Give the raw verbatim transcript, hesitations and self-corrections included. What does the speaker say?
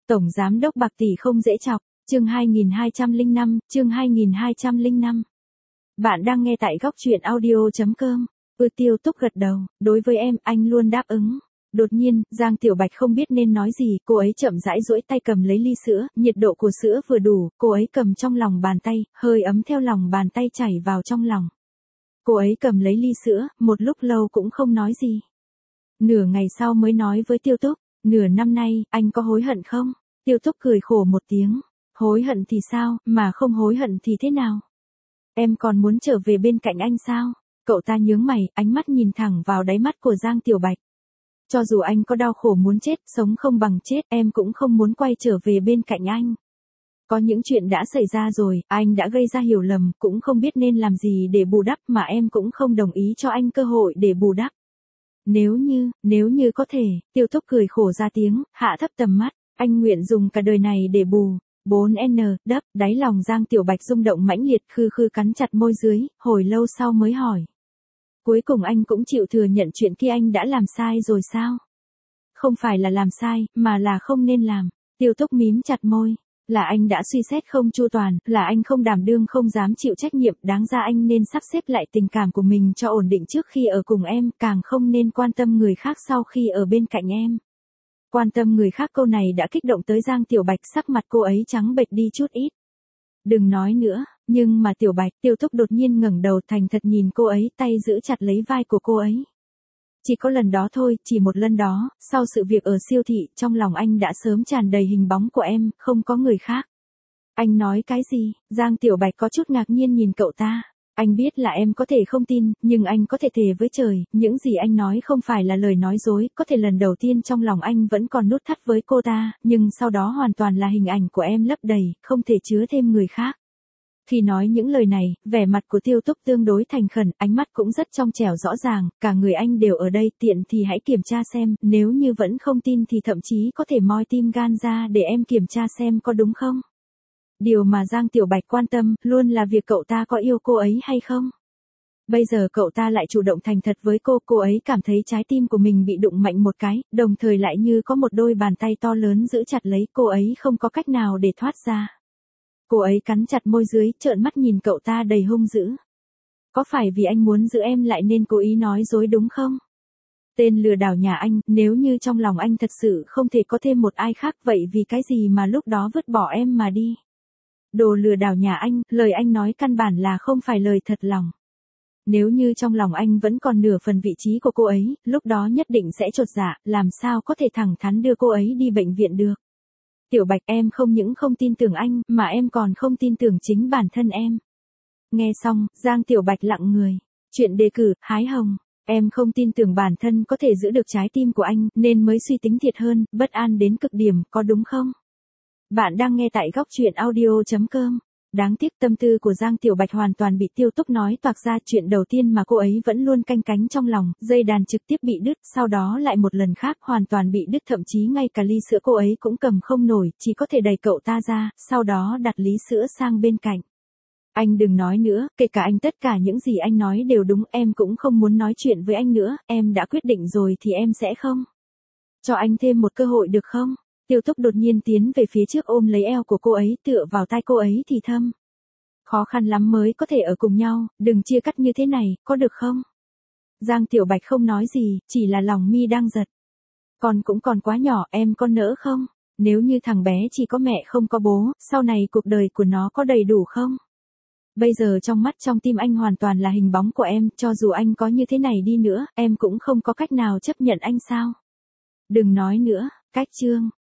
Tổng giám đốc bạc tỷ không dễ chọc, chương hai nghìn hai trăm lẻ năm, chương hai nghìn hai trăm lẻ năm. Bạn đang nghe tại góc truyện audio chấm com. Ừ, Tiêu Túc gật đầu, đối với em, anh luôn đáp ứng. Đột nhiên, Giang Tiểu Bạch không biết nên nói gì, cô ấy chậm rãi duỗi tay cầm lấy ly sữa, nhiệt độ của sữa vừa đủ, cô ấy cầm trong lòng bàn tay, hơi ấm theo lòng bàn tay chảy vào trong lòng. Cô ấy cầm lấy ly sữa, một lúc lâu cũng không nói gì. Nửa ngày sau mới nói với Tiêu Túc, nửa năm nay, anh có hối hận không? Tiêu Túc cười khổ một tiếng, hối hận thì sao, mà không hối hận thì thế nào? Em còn muốn trở về bên cạnh anh sao? Cậu ta nhướng mày, ánh mắt nhìn thẳng vào đáy mắt của Giang Tiểu Bạch. Cho dù anh có đau khổ muốn chết, sống không bằng chết, em cũng không muốn quay trở về bên cạnh anh. Có những chuyện đã xảy ra rồi, anh đã gây ra hiểu lầm, cũng không biết nên làm gì để bù đắp, mà em cũng không đồng ý cho anh cơ hội để bù đắp. Nếu như, nếu như có thể, Tiêu Túc cười khổ ra tiếng, hạ thấp tầm mắt, anh nguyện dùng cả đời này để bù. bốn N, đắp, đáy lòng Giang Tiểu Bạch rung động mãnh liệt, khư khư cắn chặt môi dưới, hồi lâu sau mới hỏi. Cuối cùng anh cũng chịu thừa nhận chuyện kia anh đã làm sai rồi sao? Không phải là làm sai, mà là không nên làm. Tiêu Túc mím chặt môi. Là anh đã suy xét không chu toàn, là anh không đảm đương không dám chịu trách nhiệm, đáng ra anh nên sắp xếp lại tình cảm của mình cho ổn định trước khi ở cùng em, càng không nên quan tâm người khác sau khi ở bên cạnh em. Quan tâm người khác câu này đã kích động tới Giang Tiểu Bạch, sắc mặt cô ấy trắng bệch đi chút ít. Đừng nói nữa, nhưng mà Tiểu Bạch, Tiêu Túc đột nhiên ngẩng đầu thành thật nhìn cô ấy, tay giữ chặt lấy vai của cô ấy. Chỉ có lần đó thôi, chỉ một lần đó, sau sự việc ở siêu thị, trong lòng anh đã sớm tràn đầy hình bóng của em, không có người khác. Anh nói cái gì? Giang Tiểu Bạch có chút ngạc nhiên nhìn cậu ta. Anh biết là em có thể không tin, nhưng anh có thể thề với trời, những gì anh nói không phải là lời nói dối, có thể lần đầu tiên trong lòng anh vẫn còn nút thắt với cô ta, nhưng sau đó hoàn toàn là hình ảnh của em lấp đầy, không thể chứa thêm người khác. Khi nói những lời này, vẻ mặt của Tiêu Túc tương đối thành khẩn, ánh mắt cũng rất trong trẻo rõ ràng, cả người anh đều ở đây, tiện thì hãy kiểm tra xem, nếu như vẫn không tin thì thậm chí có thể moi tim gan ra để em kiểm tra xem có đúng không. Điều mà Giang Tiểu Bạch quan tâm, luôn là việc cậu ta có yêu cô ấy hay không. Bây giờ cậu ta lại chủ động thành thật với cô, cô ấy cảm thấy trái tim của mình bị đụng mạnh một cái, đồng thời lại như có một đôi bàn tay to lớn giữ chặt lấy, cô ấy không có cách nào để thoát ra. Cô ấy cắn chặt môi dưới, trợn mắt nhìn cậu ta đầy hung dữ. Có phải vì anh muốn giữ em lại nên cố ý nói dối đúng không? Tên lừa đảo nhà anh, nếu như trong lòng anh thật sự không thể có thêm một ai khác, vậy vì cái gì mà lúc đó vứt bỏ em mà đi? Đồ lừa đảo nhà anh, lời anh nói căn bản là không phải lời thật lòng. Nếu như trong lòng anh vẫn còn nửa phần vị trí của cô ấy, lúc đó nhất định sẽ chột dạ, làm sao có thể thẳng thắn đưa cô ấy đi bệnh viện được. Tiểu Bạch, em không những không tin tưởng anh, mà em còn không tin tưởng chính bản thân em. Nghe xong, Giang Tiểu Bạch lặng người. Chuyện đề cử, hái hồng. Em không tin tưởng bản thân có thể giữ được trái tim của anh, nên mới suy tính thiệt hơn, bất an đến cực điểm, có đúng không? Bạn đang nghe tại góc truyện audio chấm com. Đáng tiếc tâm tư của Giang Tiểu Bạch hoàn toàn bị Tiêu Túc nói toạc ra, chuyện đầu tiên mà cô ấy vẫn luôn canh cánh trong lòng, dây đàn trực tiếp bị đứt, sau đó lại một lần khác hoàn toàn bị đứt, thậm chí ngay cả ly sữa cô ấy cũng cầm không nổi, chỉ có thể đẩy cậu ta ra, sau đó đặt ly sữa sang bên cạnh. Anh đừng nói nữa, kể cả anh tất cả những gì anh nói đều đúng, em cũng không muốn nói chuyện với anh nữa, em đã quyết định rồi thì em sẽ không. Cho anh thêm một cơ hội được không? Tiêu Túc đột nhiên tiến về phía trước ôm lấy eo của cô ấy, tựa vào tai cô ấy thì thầm. Khó khăn lắm mới có thể ở cùng nhau, đừng chia cắt như thế này, có được không? Giang Tiểu Bạch không nói gì, chỉ là lòng mi đang giật. Con cũng còn quá nhỏ, em có nỡ không? Nếu như thằng bé chỉ có mẹ không có bố, sau này cuộc đời của nó có đầy đủ không? Bây giờ trong mắt trong tim anh hoàn toàn là hình bóng của em, cho dù anh có như thế này đi nữa, em cũng không có cách nào chấp nhận anh sao? Đừng nói nữa, cách chương.